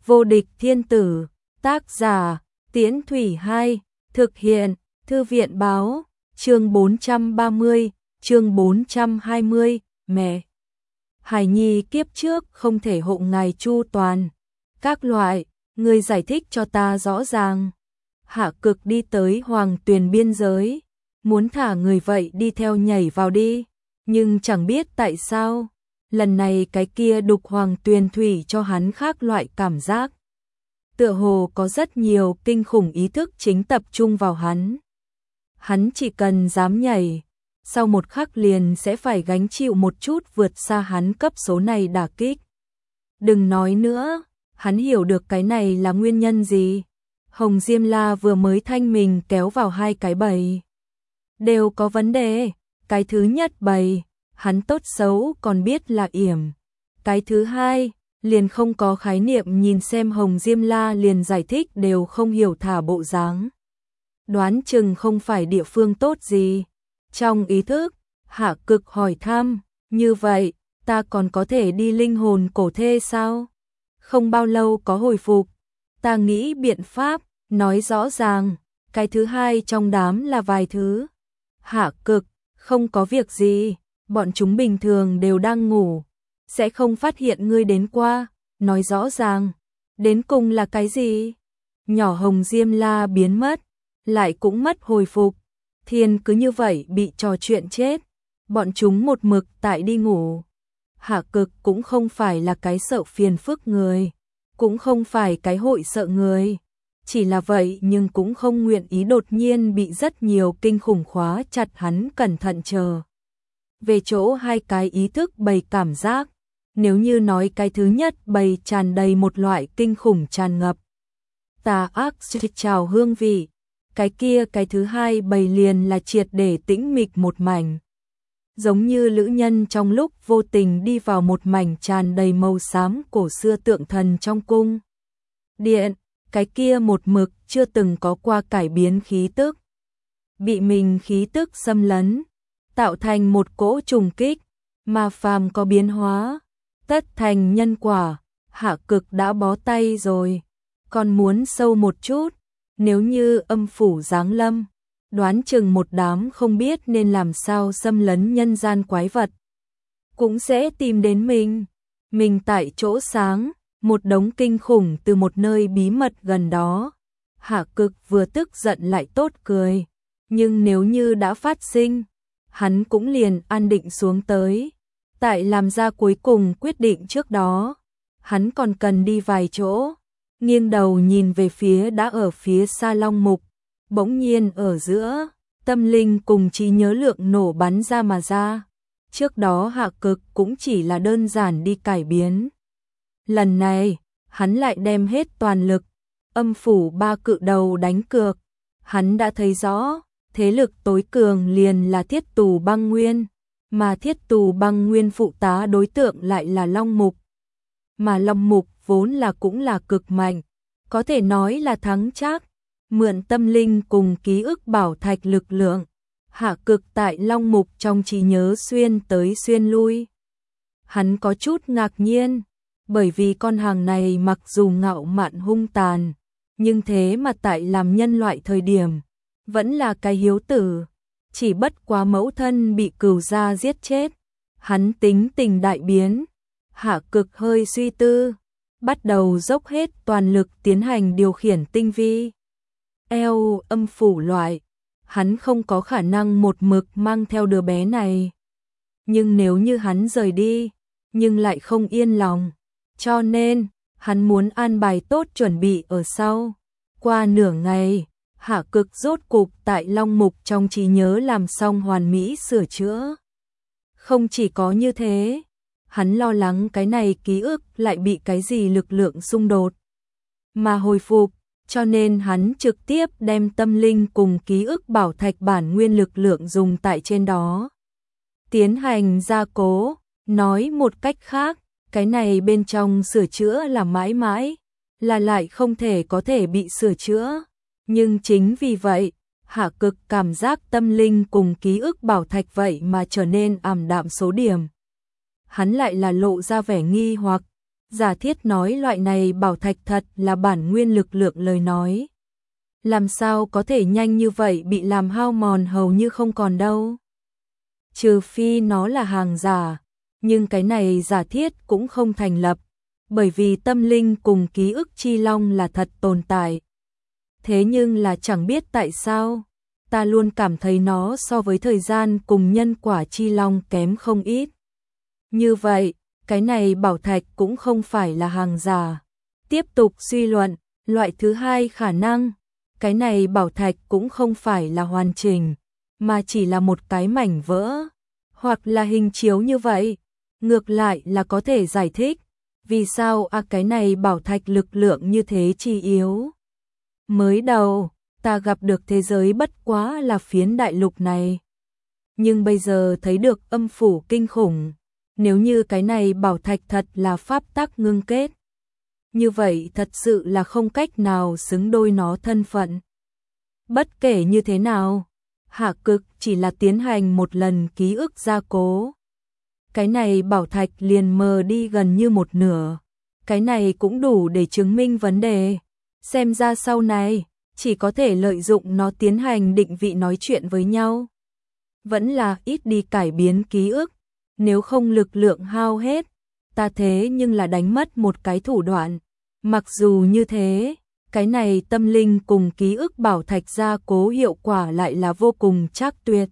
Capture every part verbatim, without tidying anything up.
Vô địch thiên tử, tác giả, Tiễn Thủy hai, thực hiện, Thư viện báo, chương bốn trăm ba mươi, chương bốn trăm hai mươi, mẹ. Hải Nhi kiếp trước không thể hộ ngài chu toàn. Các loại, người giải thích cho ta rõ ràng. Hạ Cực đi tới Hoàng Tuyền biên giới, muốn thả người vậy đi theo nhảy vào đi, nhưng chẳng biết tại sao, lần này cái kia đục Hoàng Tuyền thủy cho hắn khác loại cảm giác. Tựa hồ có rất nhiều kinh khủng ý thức chính tập trung vào hắn. Hắn chỉ cần dám nhảy, sau một khắc liền sẽ phải gánh chịu một chút vượt xa hắn cấp số này đả kích. Đừng nói nữa, hắn hiểu được cái này là nguyên nhân gì. Hồng Diêm La vừa mới thanh mình kéo vào hai cái bầy. Đều có vấn đề. Cái thứ nhất bầy, hắn tốt xấu còn biết là yểm. Cái thứ hai, liền không có khái niệm, nhìn xem Hồng Diêm La liền giải thích đều không hiểu thả bộ dáng. Đoán chừng không phải địa phương tốt gì. Trong ý thức, Hạ Cực hỏi thăm, như vậy, ta còn có thể đi linh hồn cổ thê sao? Không bao lâu có hồi phục, ta nghĩ biện pháp, nói rõ ràng, cái thứ hai trong đám là vài thứ. Hạ Cực, không có việc gì, bọn chúng bình thường đều đang ngủ, sẽ không phát hiện ngươi đến qua, nói rõ ràng, đến cùng là cái gì? Nhỏ Hồng Diêm La biến mất, lại cũng mất hồi phục, Thiên cứ như vậy bị trò chuyện chết, bọn chúng một mực tại đi ngủ. Hạ Cực cũng không phải là cái sợ phiền phức người, cũng không phải cái hội sợ người, chỉ là vậy nhưng cũng không nguyện ý đột nhiên bị rất nhiều kinh khủng khóa chặt hắn cẩn thận chờ. Về chỗ hai cái ý thức bầy cảm giác, nếu như nói cái thứ nhất bầy tràn đầy một loại kinh khủng tràn ngập, tà ác trào hương vị, cái kia cái thứ hai bầy liền là triệt để tĩnh mịch một mảnh. Giống như lữ nhân trong lúc vô tình đi vào một mảnh tràn đầy màu xám cổ xưa tượng thần trong cung điện, cái kia một mực chưa từng có qua cải biến khí tức, bị mình khí tức xâm lấn, tạo thành một cỗ trùng kích, mà phàm có biến hóa, tất thành nhân quả. Hạ Cực đã bó tay rồi, còn muốn sâu một chút, nếu như âm phủ giáng lâm, đoán chừng một đám không biết nên làm sao xâm lấn nhân gian quái vật cũng sẽ tìm đến mình. Mình tại chỗ sáng, một đống kinh khủng từ một nơi bí mật gần đó. Hạ Cực vừa tức giận lại tốt cười, nhưng nếu như đã phát sinh, hắn cũng liền an định xuống tới. Tại làm ra cuối cùng quyết định trước đó, hắn còn cần đi vài chỗ, nghiêng đầu nhìn về phía đã ở phía xa Long Mục. Bỗng nhiên ở giữa, tâm linh cùng trí nhớ lượng nổ bắn ra mà ra. Trước đó Hạ Cực cũng chỉ là đơn giản đi cải biến. Lần này, hắn lại đem hết toàn lực, âm phủ ba cự đầu đánh cược. Hắn đã thấy rõ, thế lực tối cường liền là Thiết Tù Băng Nguyên, mà Thiết Tù Băng Nguyên phụ tá đối tượng lại là Long Mục. Mà Long Mục vốn là cũng là cực mạnh, có thể nói là thắng chắc. Mượn tâm linh cùng ký ức bảo thạch lực lượng, Hạ Cực tại Long Mục trong trí nhớ xuyên tới xuyên lui. Hắn có chút ngạc nhiên, bởi vì con hàng này mặc dù ngạo mạn hung tàn, nhưng thế mà tại làm nhân loại thời điểm, vẫn là cái hiếu tử, chỉ bất quá mẫu thân bị cừu gia giết chết. Hắn tính tình đại biến, Hạ Cực hơi suy tư, bắt đầu dốc hết toàn lực tiến hành điều khiển tinh vi. Eo âm phủ loại, hắn không có khả năng một mực mang theo đứa bé này. Nhưng nếu như hắn rời đi, nhưng lại không yên lòng, cho nên, hắn muốn an bài tốt chuẩn bị ở sau. Qua nửa ngày, Hạ Cực rốt cục tại Long Mục trong trí nhớ làm xong hoàn mỹ sửa chữa. Không chỉ có như thế, hắn lo lắng cái này ký ức lại bị cái gì lực lượng xung đột mà hồi phục. Cho nên hắn trực tiếp đem tâm linh cùng ký ức bảo thạch bản nguyên lực lượng dùng tại trên đó, tiến hành gia cố. Nói một cách khác, cái này bên trong sửa chữa là mãi mãi, là lại không thể có thể bị sửa chữa. Nhưng chính vì vậy, Hạ Cực cảm giác tâm linh cùng ký ức bảo thạch vậy mà trở nên ảm đạm số điểm. Hắn lại là lộ ra vẻ nghi hoặc, Giả Thiết nói loại này bảo thạch thật là bản nguyên lực lượng lời nói. Làm sao có thể nhanh như vậy bị làm hao mòn hầu như không còn đâu. Trừ phi nó là hàng giả, nhưng cái này Giả Thiết cũng không thành lập, bởi vì tâm linh cùng ký ức chi long là thật tồn tại. Thế nhưng là chẳng biết tại sao, ta luôn cảm thấy nó so với thời gian cùng nhân quả chi long kém không ít. Như vậy, cái này bảo thạch cũng không phải là hàng giả. Tiếp tục suy luận, loại thứ hai khả năng, cái này bảo thạch cũng không phải là hoàn chỉnh, mà chỉ là một cái mảnh vỡ, hoặc là hình chiếu như vậy. Ngược lại là có thể giải thích, vì sao à cái này bảo thạch lực lượng như thế chi yếu. Mới đầu, ta gặp được thế giới bất quá là phiến đại lục này. Nhưng bây giờ thấy được âm phủ kinh khủng, nếu như cái này bảo thạch thật là pháp tắc ngưng kết. Như vậy thật sự là không cách nào xứng đôi nó thân phận. Bất kể như thế nào, Hạ Cực chỉ là tiến hành một lần ký ức gia cố. Cái này bảo thạch liền mờ đi gần như một nửa. Cái này cũng đủ để chứng minh vấn đề. Xem ra sau này, chỉ có thể lợi dụng nó tiến hành định vị nói chuyện với nhau. Vẫn là ít đi cải biến ký ức, nếu không lực lượng hao hết, ta thế nhưng là đánh mất một cái thủ đoạn. Mặc dù như thế, cái này tâm linh cùng ký ức bảo thạch gia cố hiệu quả lại là vô cùng chắc tuyệt.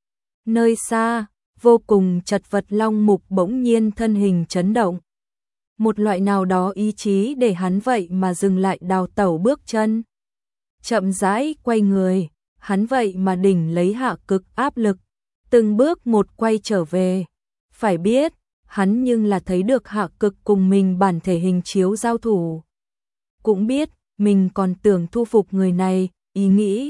Nơi xa, vô cùng chật vật long mục bỗng nhiên thân hình chấn động. Một loại nào đó ý chí để hắn vậy mà dừng lại đào tẩu bước chân. Chậm rãi quay người, hắn vậy mà đỉnh lấy Hạ Cực áp lực, từng bước một quay trở về. Phải biết, hắn nhưng là thấy được Hạ Cực cùng mình bản thể hình chiếu giao thủ. Cũng biết, mình còn tưởng thu phục người này, ý nghĩ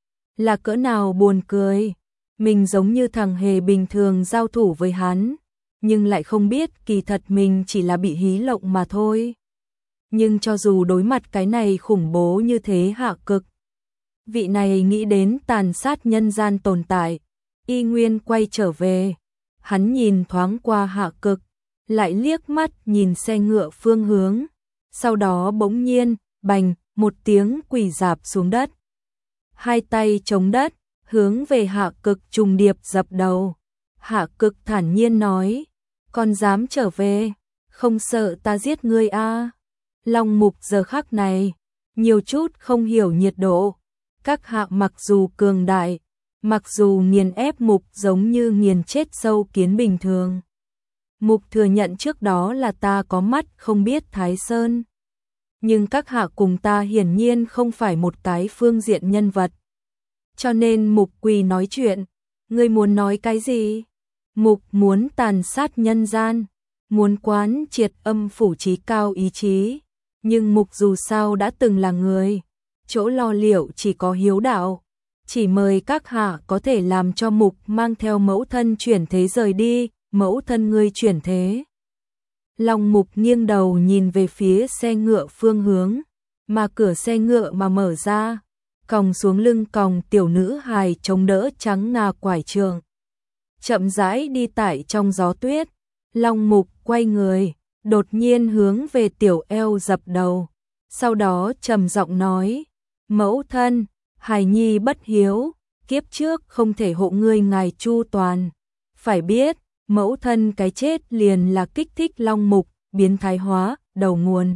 là cỡ nào buồn cười. Mình giống như thằng hề bình thường giao thủ với hắn, nhưng lại không biết kỳ thật mình chỉ là bị hí lộng mà thôi. Nhưng cho dù đối mặt cái này khủng bố như thế Hạ Cực, vị này nghĩ đến tàn sát nhân gian tồn tại, y nguyên quay trở về. Hắn nhìn thoáng qua Hạ Cực, lại liếc mắt nhìn xe ngựa phương hướng, sau đó bỗng nhiên, bành, một tiếng quỳ rạp xuống đất. Hai tay chống đất, hướng về Hạ Cực trùng điệp dập đầu. Hạ Cực thản nhiên nói, con dám trở về, không sợ ta giết ngươi a? À? Long mục giờ khắc này, nhiều chút không hiểu nhiệt độ. Các hạ mặc dù cường đại, mặc dù nghiền ép mục giống như nghiền chết sâu kiến bình thường. Mục thừa nhận trước đó là ta có mắt không biết Thái Sơn. Nhưng các hạ cùng ta hiển nhiên không phải một cái phương diện nhân vật. Cho nên mục quỳ nói chuyện, ngươi muốn nói cái gì? Mục muốn tàn sát nhân gian, muốn quán triệt âm phủ trí cao ý chí. Nhưng mục dù sao đã từng là người, chỗ lo liệu chỉ có hiếu đạo. Chỉ mời các hạ có thể làm cho mục mang theo mẫu thân chuyển thế rời đi, mẫu thân ngươi chuyển thế. Long mục nghiêng đầu nhìn về phía xe ngựa phương hướng, mà cửa xe ngựa mà mở ra, còng xuống lưng còng tiểu nữ hài chống đỡ trắng ngà quải trường. Chậm rãi đi tải trong gió tuyết, Long mục quay người, đột nhiên hướng về tiểu eo dập đầu, sau đó trầm giọng nói, mẫu thân, hài nhi bất hiếu, kiếp trước không thể hộ ngươi ngài chu toàn. Phải biết, mẫu thân cái chết liền là kích thích Long mục, biến thái hóa, đầu nguồn.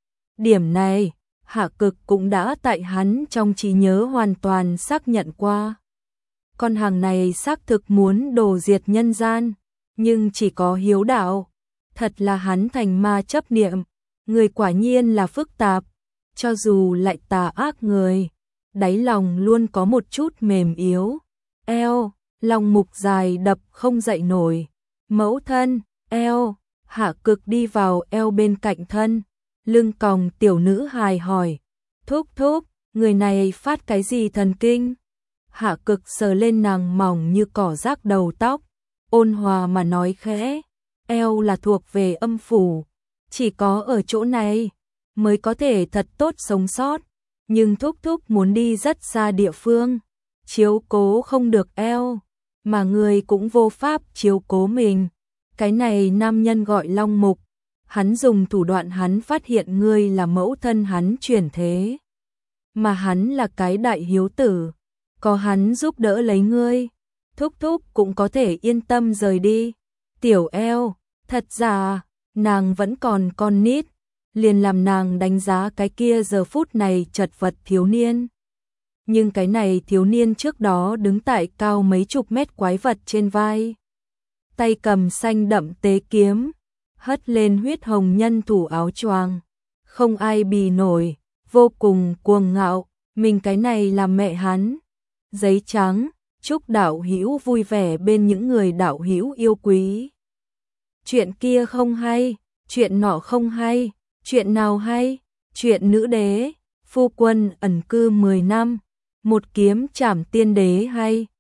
Điểm này, Hạ Cực cũng đã tại hắn trong trí nhớ hoàn toàn xác nhận qua. Con hàng này xác thực muốn đồ diệt nhân gian, nhưng chỉ có hiếu đạo. Thật là hắn thành ma chấp niệm, người quả nhiên là phức tạp, cho dù lại tà ác người, đáy lòng luôn có một chút mềm yếu. Eo, Long mục dài đập không dậy nổi. Mẫu thân, eo, Hạ Cực đi vào eo bên cạnh thân, lưng còng tiểu nữ hài hỏi, thúc thúc, người này phát cái gì thần kinh? Hạ Cực sờ lên nàng mỏng như cỏ rác đầu tóc, ôn hòa mà nói khẽ, eo là thuộc về âm phủ, chỉ có ở chỗ này mới có thể thật tốt sống sót, nhưng thúc thúc muốn đi rất xa địa phương, chiếu cố không được eo, mà người cũng vô pháp chiếu cố mình. Cái này nam nhân gọi Long mục, hắn dùng thủ đoạn hắn phát hiện ngươi là mẫu thân hắn chuyển thế. Mà hắn là cái đại hiếu tử, có hắn giúp đỡ lấy ngươi, thúc thúc cũng có thể yên tâm rời đi. Tiểu eo, thật ra, nàng vẫn còn con nít, liền làm nàng đánh giá cái kia giờ phút này chật vật thiếu niên. Nhưng cái này thiếu niên trước đó đứng tại cao mấy chục mét quái vật trên vai, tay cầm xanh đậm tế kiếm, hất lên huyết hồng nhân thủ áo choàng, không ai bì nổi, vô cùng cuồng ngạo, mình cái này là mẹ hắn. Giấy trắng, chúc đạo hữu vui vẻ bên những người đạo hữu yêu quý. Chuyện kia không hay, chuyện nọ không hay, chuyện nào hay? Chuyện nữ đế, phu quân ẩn cư mười năm, một kiếm trảm tiên đế hay.